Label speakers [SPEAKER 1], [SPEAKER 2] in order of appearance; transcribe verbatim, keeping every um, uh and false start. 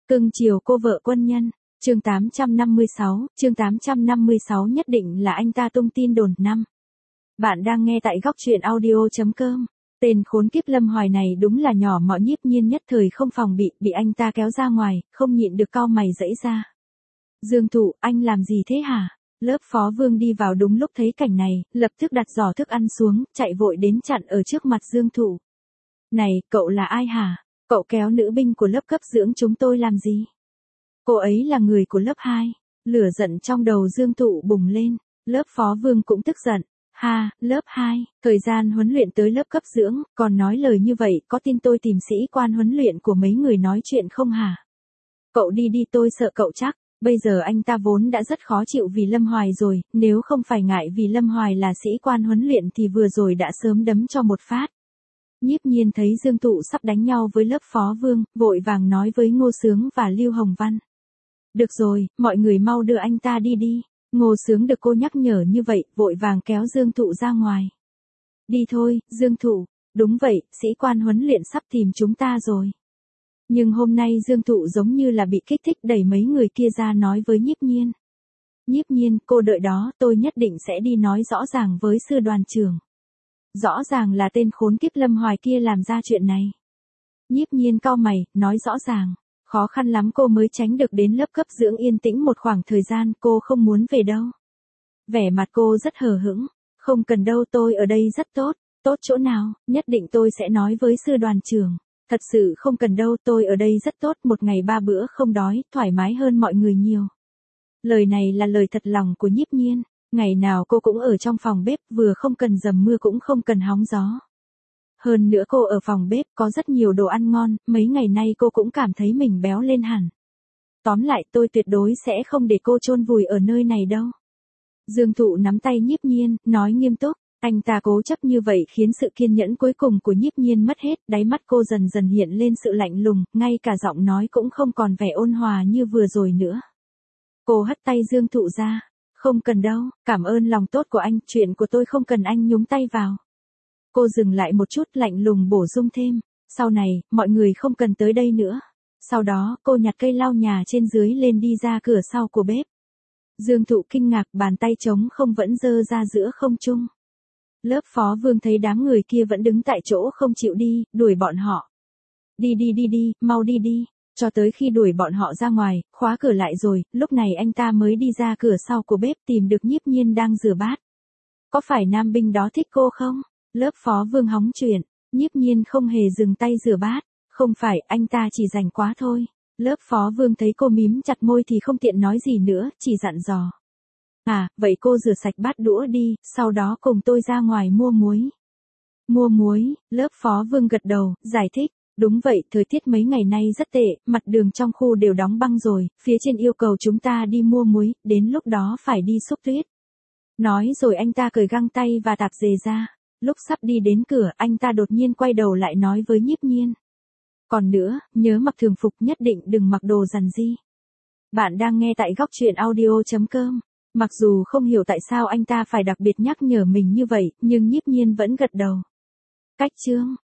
[SPEAKER 1] Cưng chiều cô vợ quân nhân. Chương tám trăm năm mươi sáu, chương tám trăm năm mươi sáu nhất định là anh ta tung tin đồn năm. Bạn đang nghe tại góc truyện audio chấm com. Tên khốn kiếp Lâm Hoài này đúng là nhỏ mọn, Nhiếp Nhiên nhất thời không phòng bị, bị anh ta kéo ra ngoài, không nhịn được cau mày giãy ra. Dương Thụ, anh làm gì thế hả? Lớp Phó Vương đi vào đúng lúc thấy cảnh này, lập tức đặt giỏ thức ăn xuống, chạy vội đến chặn ở trước mặt Dương Thụ. Này, cậu là ai hả? Cậu kéo nữ binh của lớp cấp dưỡng chúng tôi làm gì? Cô ấy là người của lớp hai. Lửa giận trong đầu Dương Thụ bùng lên. Lớp Phó Vương cũng tức giận. Ha, lớp hai, thời gian huấn luyện tới lớp cấp dưỡng, còn nói lời như vậy, có tin tôi tìm sĩ quan huấn luyện của mấy người nói chuyện không hả? Cậu đi đi, tôi sợ cậu chắc. Bây giờ anh ta vốn đã rất khó chịu vì Lâm Hoài rồi, nếu không phải ngại vì Lâm Hoài là sĩ quan huấn luyện thì vừa rồi đã sớm đấm cho một phát. Nhiếp Nhiên thấy Dương Thụ sắp đánh nhau với lớp Phó Vương, vội vàng nói với Ngô Sướng và Lưu Hồng Văn. Được rồi, mọi người mau đưa anh ta đi đi. Ngô Sướng được cô nhắc nhở như vậy, vội vàng kéo Dương Thụ ra ngoài. Đi thôi, Dương Thụ. Đúng vậy, sĩ quan huấn luyện sắp tìm chúng ta rồi. Nhưng hôm nay Dương Thụ giống như là bị kích thích, đẩy mấy người kia ra nói với Nhiếp Nhiên. Nhiếp Nhiên, cô đợi đó, tôi nhất định sẽ đi nói rõ ràng với sư đoàn trưởng. Rõ ràng là tên khốn kiếp Lâm Hoài kia làm ra chuyện này. Nhiếp Nhiên cau mày, nói rõ ràng. Khó khăn lắm cô mới tránh được đến lớp cấp dưỡng yên tĩnh một khoảng thời gian, cô không muốn về đâu. Vẻ mặt cô rất hờ hững. Không cần đâu, tôi ở đây rất tốt. Tốt chỗ nào, nhất định tôi sẽ nói với sư đoàn trưởng. Thật sự không cần đâu, tôi ở đây rất tốt, một ngày ba bữa không đói, thoải mái hơn mọi người nhiều. Lời này là lời thật lòng của Nhiếp Nhiên. Ngày nào cô cũng ở trong phòng bếp, vừa không cần dầm mưa cũng không cần hóng gió. Hơn nữa cô ở phòng bếp có rất nhiều đồ ăn ngon, mấy ngày nay cô cũng cảm thấy mình béo lên hẳn. Tóm lại tôi tuyệt đối sẽ không để cô chôn vùi ở nơi này đâu. Dương Thụ nắm tay Nhiếp Nhiên, nói nghiêm túc. Anh ta cố chấp như vậy khiến sự kiên nhẫn cuối cùng của Nhiếp Nhiên mất hết, đáy mắt cô dần dần hiện lên sự lạnh lùng, ngay cả giọng nói cũng không còn vẻ ôn hòa như vừa rồi nữa. Cô hất tay Dương Thụ ra. Không cần đâu, cảm ơn lòng tốt của anh, chuyện của tôi không cần anh nhúng tay vào. Cô dừng lại một chút, lạnh lùng bổ sung thêm, sau này, mọi người không cần tới đây nữa. Sau đó, cô nhặt cây lau nhà trên dưới lên đi ra cửa sau của bếp. Dương Thụ kinh ngạc, bàn tay trống không vẫn giơ ra giữa không trung. Lớp Phó Vương thấy đám người kia vẫn đứng tại chỗ không chịu đi, đuổi bọn họ. Đi đi đi đi, mau đi đi. Cho tới khi đuổi bọn họ ra ngoài, khóa cửa lại rồi, lúc này anh ta mới đi ra cửa sau của bếp tìm được Nhiếp Nhiên đang rửa bát. Có phải nam binh đó thích cô không? Lớp Phó Vương hóng chuyện, Nhiếp Nhiên không hề dừng tay rửa bát. Không phải, anh ta chỉ rảnh quá thôi. Lớp Phó Vương thấy cô mím chặt môi thì không tiện nói gì nữa, chỉ dặn dò. À, vậy cô rửa sạch bát đũa đi, sau đó cùng tôi ra ngoài mua muối. Mua muối, lớp Phó Vương gật đầu, giải thích. Đúng vậy, thời tiết mấy ngày nay rất tệ, mặt đường trong khu đều đóng băng rồi, phía trên yêu cầu chúng ta đi mua muối, đến lúc đó phải đi xúc tuyết. Nói rồi anh ta cởi găng tay và tạp dề ra. Lúc sắp đi đến cửa, anh ta đột nhiên quay đầu lại nói với Nhiếp Nhiên. Còn nữa, nhớ mặc thường phục, nhất định đừng mặc đồ rằn ri. Bạn đang nghe tại góc truyện audio chấm com. Mặc dù không hiểu tại sao anh ta phải đặc biệt nhắc nhở mình như vậy, nhưng Nhiếp Nhiên vẫn gật đầu. Cách chương